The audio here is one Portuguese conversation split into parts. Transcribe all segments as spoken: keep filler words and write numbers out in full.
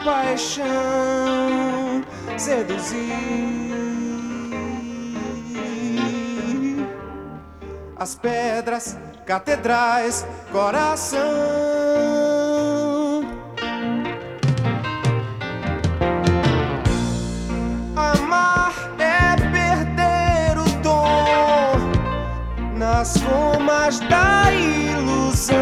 paixão seduzir as pedras, catedrais, coração. Amar é perder o dom nas formas da ilusão,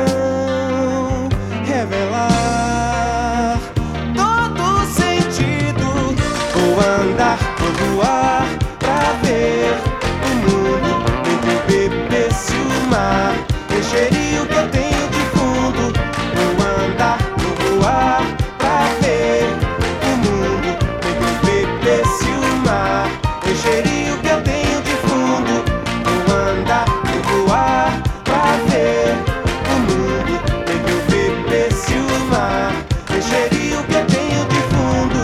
revelar todo o sentido. Vou andar, vou voar pra ver o mundo, entre o beber se o mar encheria o que eu tenho de fundo. Vou andar, vou voar pra ver o mundo, entre o beber se o mar encheria o que eu tenho de fundo. Vou andar, vou voar pra ver o mundo, entre o beber se o mar encheria o que eu tenho de fundo.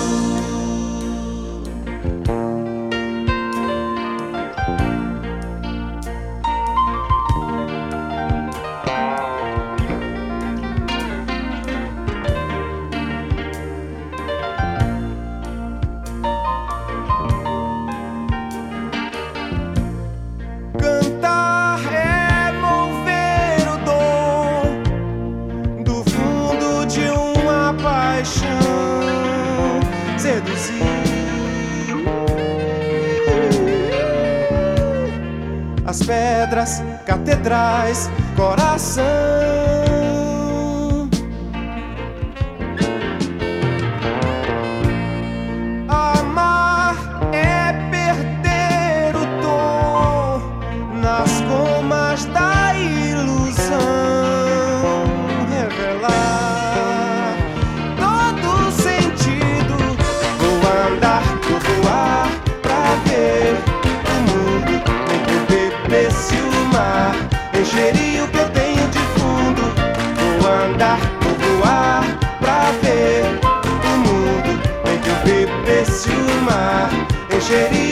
Cantar é mover o dom do fundo de uma paixão, seduzir as pedras, catedrais, coração. Amar é perder o dom nas gomas da ilusão, revelar todo o sentido. Vou andar, vou voar pra ver o mundo, entre o beber se o mar encheria o que eu tenho de fundo. Vou andar, vou voar pra ver o mundo, entre o beber se o mar encheria